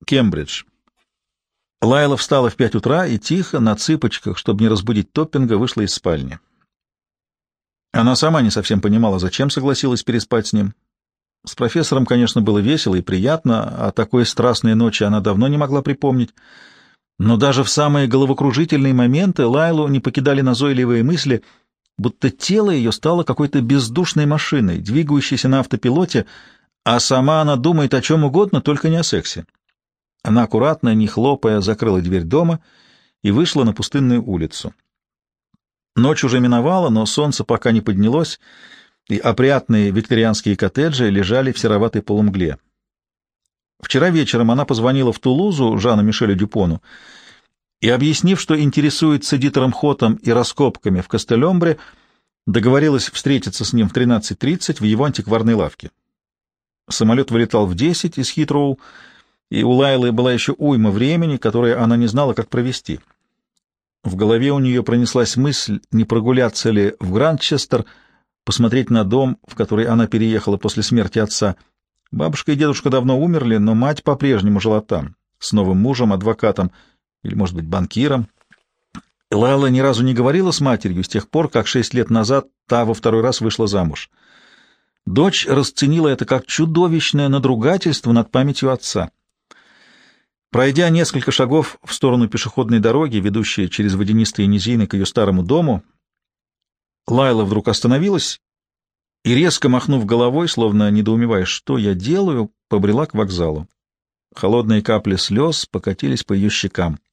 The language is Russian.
Кембридж. Лайла встала в 5 утра и тихо, на цыпочках, чтобы не разбудить Топпинга, вышла из спальни. Она сама не совсем понимала, зачем согласилась переспать с ним. С профессором, конечно, было весело и приятно, а такой страстной ночи она давно не могла припомнить. Но даже в самые головокружительные моменты Лайлу не покидали назойливые мысли, будто тело ее стало какой-то бездушной машиной, двигающейся на автопилоте, а сама она думает о чем угодно, только не о сексе. Она аккуратно, не хлопая, закрыла дверь дома и вышла на пустынную улицу. Ночь уже миновала, но солнце пока не поднялось, и опрятные викторианские коттеджи лежали в сероватой полумгле. Вчера вечером она позвонила в Тулузу Жану Мишелю Дюпону и, объяснив, что интересуется Дитером Хотом и раскопками в Кастелембре, договорилась встретиться с ним в 13:30 в его антикварной лавке. Самолет вылетал в 10 из Хитроу, и у Лайлы была еще уйма времени, которое она не знала, как провести. В голове у нее пронеслась мысль, не прогуляться ли в Гранчестер, посмотреть на дом, в который она переехала после смерти отца. Бабушка и дедушка давно умерли, но мать по-прежнему жила там, с новым мужем, адвокатом или, может быть, банкиром. Лайла ни разу не говорила с матерью с тех пор, как 6 лет назад та во второй раз вышла замуж. Дочь расценила это как чудовищное надругательство над памятью отца. Пройдя несколько шагов в сторону пешеходной дороги, ведущей через водянистые низины к ее старому дому, Лайла вдруг остановилась и, резко махнув головой, словно недоумевая, что я делаю, побрела к вокзалу. Холодные капли слез покатились по ее щекам.